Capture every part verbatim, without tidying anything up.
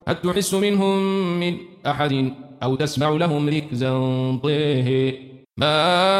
هل تحس منهم من أحد أو تسمع لهم ركزا طيه ما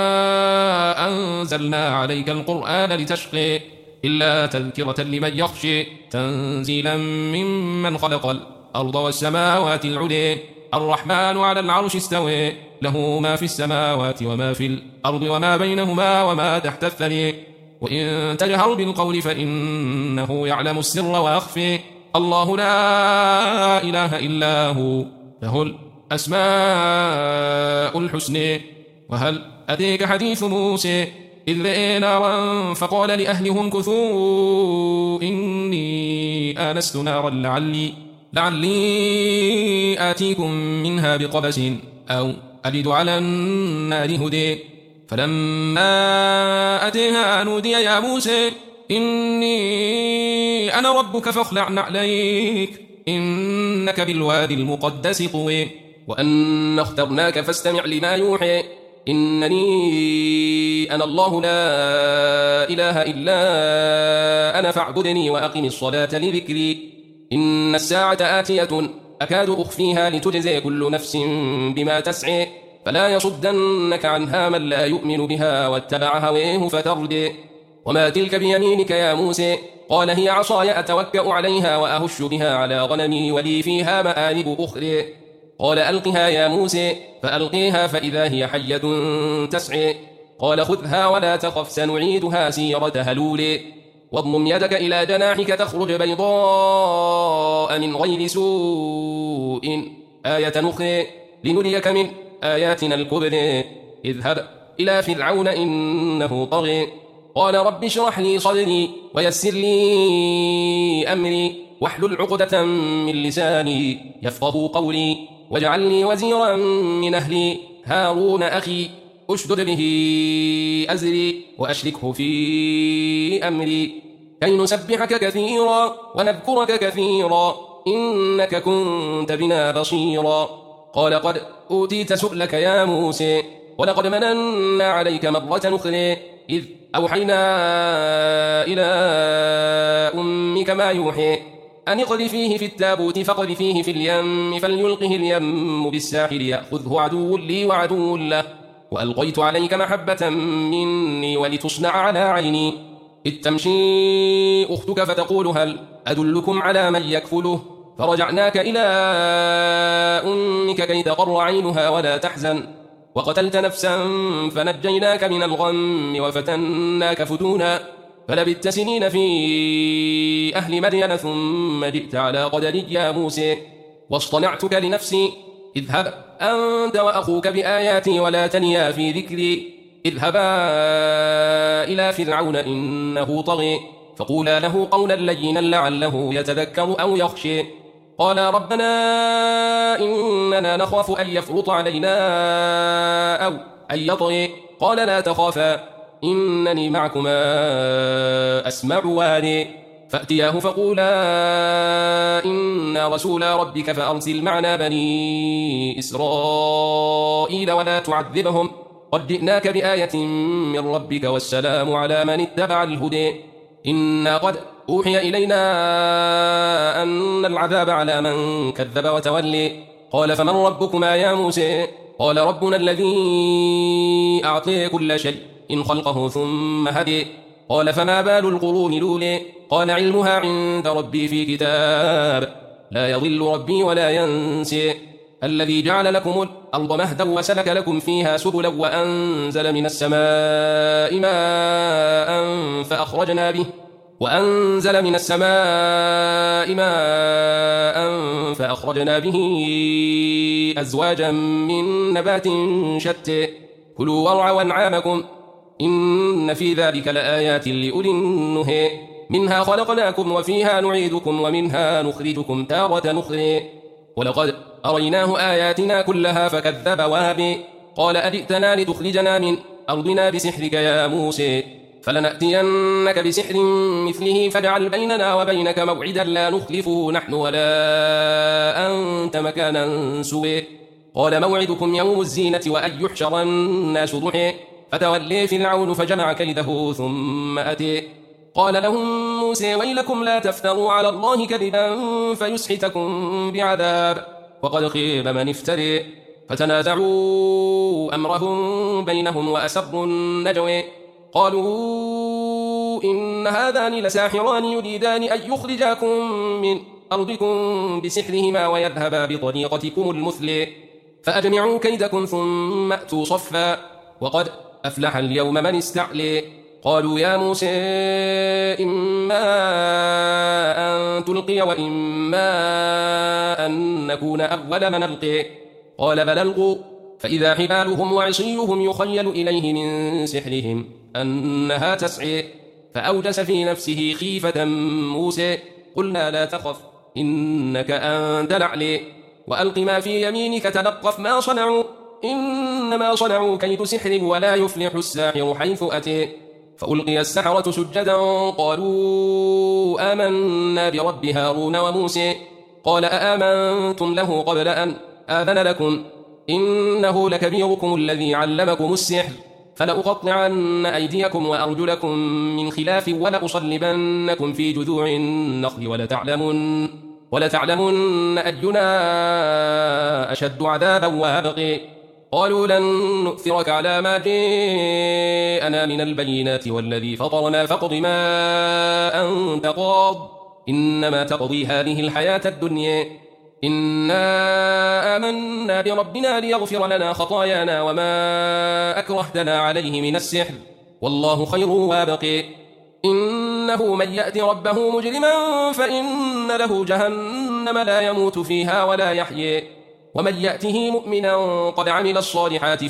أنزلنا عليك القرآن لتشقي إلا تذكرة لمن يخشي تنزيلا ممن خلق الأرض والسماوات العلي الرحمن على العرش استوي له ما في السماوات وما في الأرض وما بينهما وما تحت الثري وإن تجهر بالقول فإنه يعلم السر وأخفي الله لا إله إلا هو له الأسماء الحسنى وهل أتيك حديث موسى إذ رأى نارا فقال لأهلهم كثوا إني آنست نارا لعلي لعلي آتيكم منها بقبس أو أجد على النار هدى فلما أتيها نودي يا موسى إني أنا ربك فاخلع نعليك إنك بالوادي المقدس طوي وأن اخترناك فاستمع لما يوحي إنني أنا الله لا إله إلا أنا فاعبدني وأقم الصلاة لذكري إن الساعة آتية أكاد أخفيها لتجزي كل نفس بما تسعي فلا يصدنك عنها من لا يؤمن بها واتبع هويه فتردي وما تلك بيمينك يا موسى قال هي عصاي أتوكأ عليها وأهش بها على غنمي ولي فيها مآرب أخرى قال ألقها يا موسى فألقيها فإذا هي حية تسعي قال خذها ولا تخف سنعيدها سيرتها الأولى واضمم يدك إلى جناحك تخرج بيضاء من غير سوء آية أخرى لنريك من آياتنا الكبرى اذهب إلى فرعون إنه طغى قال رب اشرح لي صدري ويسر لي أمري واحلل عقدة من لساني يفقهوا قولي واجعل لي وزيرا من أهلي هارون أخي أشدد به أزري وأشركه في أمري كي نسبحك كثيرا ونذكرك كثيرا إنك كنت بنا بصيرا قال قد أوتيت سؤلك يا موسى ولقد مننا عليك مرة أخرى إذ أوحينا إلى أمك ما يوحي أن اقذفيه في التابوت فاقذفيه في اليم فليلقه اليم بالساحل يأخذه عدو لي وعدو له وألقيت عليك محبة مني ولتصنع على عيني إذ تمشي أختك فتقول هل أدلكم على من يكفله فرجعناك إلى أمك كي تقر عينها ولا تحزن وقتلت نفسا فنجيناك من الغم وفتناك فتونا فلبثت سنين في أهل مدين ثم جئت على قدر يا موسى واصطنعتك لنفسي اذهب أنت وأخوك بآياتي ولا تنيا في ذكري اذهبا إلى فرعون إنه طغى فقولا له قولا لينا لعله يتذكر أو يخشى قال ربنا إننا نخاف أن يفرط علينا أو أن يطغى قال لا تخافا إنني معكما أسمع واري فأتياه فقولا إنا رسولا ربك فأرسل معنا بني إسرائيل ولا تعذبهم قد جئناك بآية من ربك والسلام على من اتبع الهدى إنا قد أوحي إلينا أن العذاب على من كذب وتولي قال فمن ربكما يا موسى قال ربنا الذي أعطي كل شيء إن خلقه ثم هدي قال فما بال القرون الأولى قال علمها عند ربي في كتاب لا يضل ربي ولا ينسي الذي جعل لكم الأرض مهدا وسلك لكم فيها سبلا وأنزل من السماء ماء فأخرجنا به وأنزل من السماء ماء فأخرجنا به أزواجا من نبات شتى كلوا وارعوا أنعامكم إن في ذلك لآيات لأولي النهى منها خلقناكم وفيها نعيدكم ومنها نخرجكم تارة أخرى ولقد أريناه آياتنا كلها فكذب وابي قال أجئتنا لتخرجنا من أرضنا بسحرك يا موسى فلنأتينك بسحر مثله فاجعل بيننا وبينك موعدا لا نخلفه نحن ولا أنت مكانا سوى قال موعدكم يوم الزينة وأن يحشر الناس ضحى فتولي فرعون فجمع كيده ثم أتي قال لهم موسى ويلكم لا تفتروا على الله كذبا فيسحتكم بعذاب وقد خيب من افتري فتنازعوا أمرهم بينهم وأسروا النجوى قالوا إن هذان لساحران يريدان أن يخرجاكم من أرضكم بسحرهما ويذهبا بطريقتكم المثل فأجمعوا كيدكم ثم أتوا صفا وقد أفلح اليوم من استعلي قالوا يا موسى إما أن تلقي وإما أن نكون أول من ألقي قال بل ألقوا فإذا حبالهم وعصيهم يخيل إليه من سحرهم أنها تسعي فأوجس في نفسه خيفة موسى قلنا لا تخف إنك أنت الأعلى وألق ما في يمينك تلقف ما صنعوا إنما صنعوا كيد سحر ولا يفلح الساحر حيث أتي فألقي السحرة سجدا قالوا آمنا برب هارون وموسى قال أآمنتم له قبل أن آذن لكم إنه لكبيركم الذي علمكم السحر فلأقطعن أيديكم وأرجلكم من خلاف ولأصلبنكم في جذوع النخل ولتعلمن, ولتعلمن أينا أشد عذابا وأبقي قالوا لن نؤثرك على ما جاءنا من البينات والذي فطرنا فاقض ما أنت قاض إنما تقضي هذه الحياة الدنيا إنا آمنا بربنا ليغفر لنا خطايانا وما أكرهتنا عليه من السحر والله خير وابقي إنه من يأت ربه مجرما فإن له جهنم لا يموت فيها ولا يحيي ومن يأته مؤمنا قد عمل الصالحات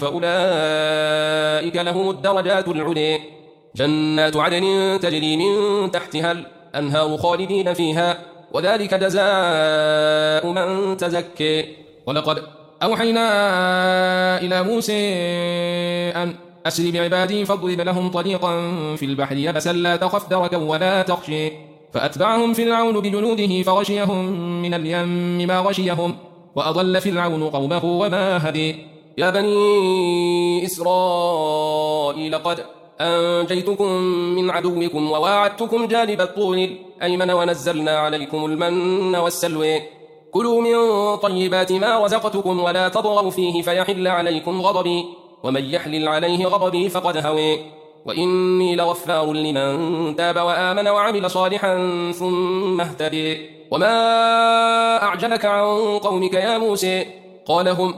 فأولئك لهم الدرجات العلي جنات عدن تجري من تحتها الأنهار خالدين فيها وذلك جزاء من تزكي ولقد أوحينا إلى موسى أن أسر بعبادي فاضرب لهم طريقا في البحر يبسا لا تخف دركا ولا تخشي فأتبعهم فرعون بجنوده فغشيهم من اليم ما غشيهم وأضل فرعون قومه وما هدي يا بني إسرائيل قد أنجيتكم من عدوكم وواعدتكم جانب الطور الأيمن ونزلنا عليكم المن والسلوى كلوا من طيبات ما رزقتكم ولا تطغوا فيه فيحل عليكم غضبي ومن يحلل عليه غضبي فقد هوي وإني لغفار لمن تاب وآمن وعمل صالحا ثم اهتدي وما أعجلك عن قومك يا موسى قال هم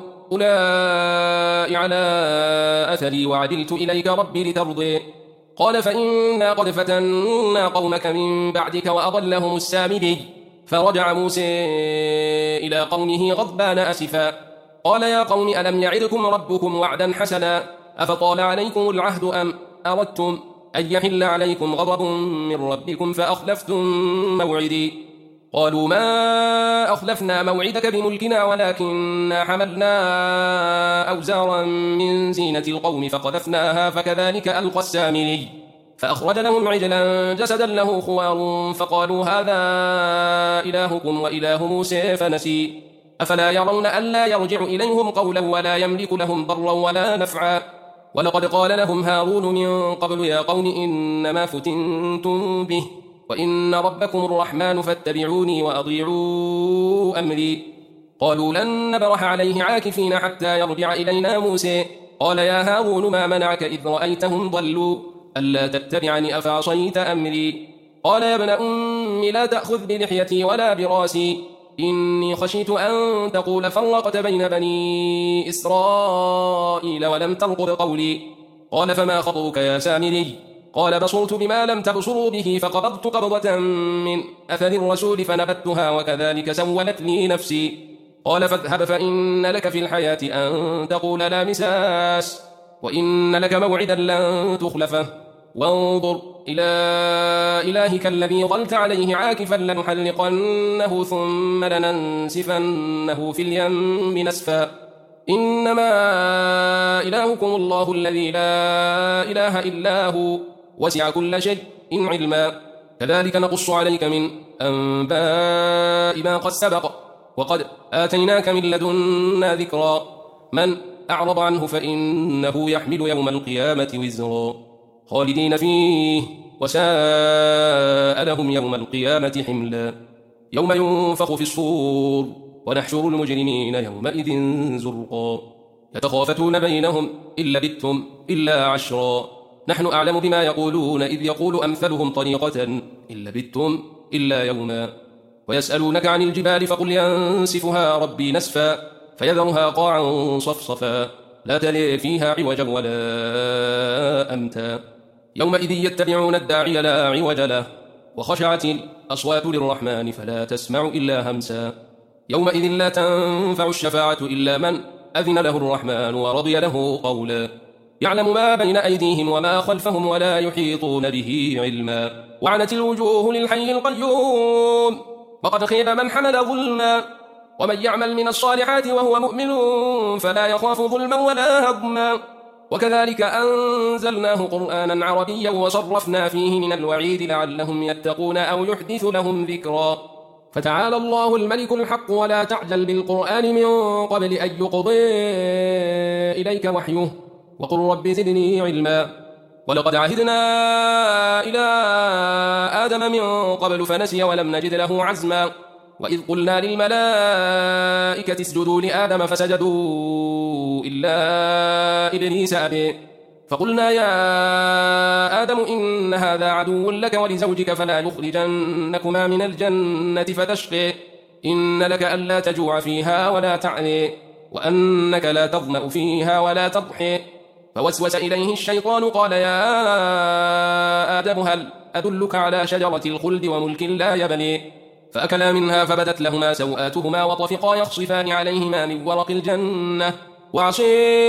أولئك على أثري وعدلت إليك ربي لترضي قال فإنا قد فتنا قومك من بعدك وأضلهم السامري فرجع موسى إلى قومه غضبان أسفا قال يا قوم ألم يعدكم ربكم وعدا حسنا أفطال عليكم العهد أم أردتم أن يحل عليكم غضب من ربكم فأخلفتم موعدي قالوا ما أخلفنا موعدك بملكنا ولكننا حملنا أوزارا من زينة القوم فقذفناها فكذلك ألقى السامري فأخرج لهم عجلا جسدا له خوار فقالوا هذا إلهكم وإله موسى فنسي أفلا يرون ألا يرجع إليهم قولا ولا يملك لهم ضرا ولا نفعا ولقد قال لهم هارون من قبل يا قوم إنما فتنتم به وإن ربكم الرحمن فاتبعوني وأطيعوا أمري قالوا لن نبرح عليه عاكفين حتى يرجع إلينا موسى قال يا هارون ما منعك إذ رأيتهم ضلوا ألا تتبعني أفعصيت أمري قال يا ابن أم لا تأخذ بلحيتي ولا براسي إني خشيت أن تقول فرقت بين بني إسرائيل ولم ترقب قولي قال فما خطوك يا سامري قال بصرت بما لم تبصروا به فقبضت قبضة من أثر الرسول فنبتها وكذلك سولت لي نفسي قال فاذهب فإن لك في الحياة أن تقول لا مساس وإن لك موعدا لن تخلفه وانظر إلى إلهك الذي ظلت عليه عاكفا لنحلقنه ثم لننسفنه في اليم نسفا إنما إلهكم الله الذي لا إله إلا هو وسع كل شيء علما كذلك نقص عليك من أنباء ما قد سبق وقد آتيناك من لدنا ذكرا من أعرض عنه فإنه يحمل يوم القيامة وزرا خالدين فيه وساء لهم يوم القيامة حملا يوم ينفخ في الصور ونحشر المجرمين يومئذ زرقا يتخافتون بينهم إن لبثتم إلا عشرا نحن أعلم بما يقولون إذ يقول أمثلهم طريقة إن لبثتم إلا يوما ويسألونك عن الجبال فقل ينسفها ربي نسفا فيذرها قاعا صفصفا لا تلي فيها عوجا ولا أمتا يومئذ يتبعون الداعي لا عوج له وخشعت الأصوات للرحمن فلا تسمع إلا همسا يومئذ لا تنفع الشفاعة إلا من أذن له الرحمن ورضي له قولا يعلم ما بين أيديهم وما خلفهم ولا يحيطون به علما وعنت الوجوه للحي القيوم وقد خيب من حمل ظلما ومن يعمل من الصالحات وهو مؤمن فلا يخاف ظلما ولا هضما وكذلك أنزلناه قرآنا عربيا وصرفنا فيه من الوعيد لعلهم يتقون أو يحدث لهم ذكرا فتعالى الله الملك الحق ولا تعجل بالقرآن من قبل أن يقضي إليك وحيه وقل رب زدني علما ولقد عهدنا إلى آدم من قبل فنسي ولم نجد له عزما وإذ قلنا للملائكة اسجدوا لآدم فسجدوا إلا إبليس أبي فقلنا يا آدم إن هذا عدو لك ولزوجك فلا يخرجنكما من الجنة فتشقي إن لك ألا تجوع فيها ولا تعري وأنك لا تظمأ فيها ولا تضحي فوسوس إليه الشيطان قال يا آدم هل أدلك على شجرة الخلد وملك لا يبلي فأكلا منها فبدت لهما سوآتهما وطفقا يخصفان عليهما من ورق الجنة وعصي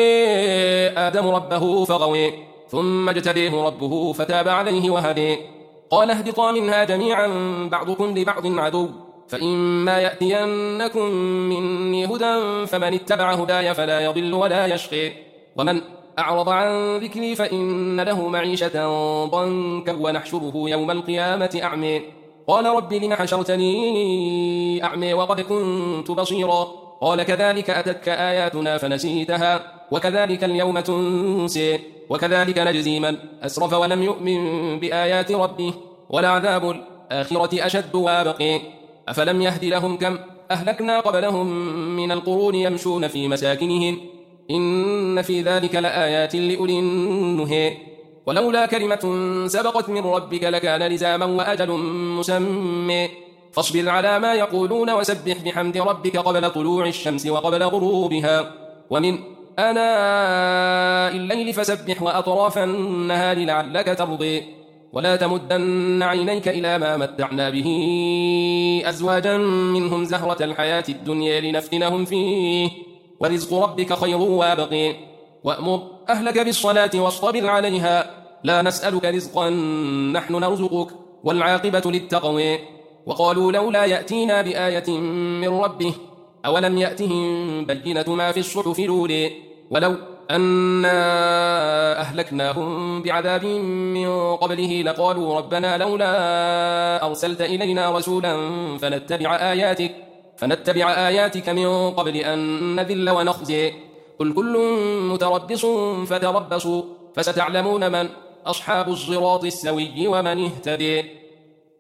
آدم ربه فغوي ثم اجتبيه ربه فتاب عليه وهدي قال اهبطا منها جميعا بعضكم لبعض عدو فإما يأتينكم مني هدى فمن اتبع هداي فلا يضل ولا يشقي ومن أعرض عن ذكري فإن له معيشة ضنكا ونحشره يوم القيامة أعمي قال رب لم حشرتني أعمي وقد كنت بصيرا قال كذلك أتتك آياتنا فنسيتها وكذلك اليوم تنسي وكذلك نجزي من أسرف ولم يؤمن بآيات ربه ولعذاب الآخرة أشد وابقي أفلم يهد لهم كم أهلكنا قبلهم من القرون يمشون في مساكنهم إن في ذلك لآيات لأولي النهي ولولا كلمة سبقت من ربك لكان لزاما وأجل مسمى فاصبر على ما يقولون وسبح بحمد ربك قبل طلوع الشمس وقبل غروبها ومن آناء الليل فسبح وأطراف النهار لعلك ترضي ولا تمدن عينيك إلى ما متعنا به أزواجا منهم زهرة الحياة الدنيا لنفتنهم فيه ورزق ربك خير وابقي وأمر أهلك بالصلاة واصطبر عليها لا نسألك رزقا نحن نرزقك والعاقبة للتقوى وقالوا لولا يأتينا بآية من ربه أولم يأتهم بينة ما في الصحف الأولى ولو أنا أهلكناهم بعذاب من قبله لقالوا ربنا لولا أرسلت إلينا رسولا فنتبع آياتك فنتبع آياتك من قبل أن نذل ونخزي قل كل متربص فتربصوا فستعلمون من أصحاب الصراط السوي ومن اهتدي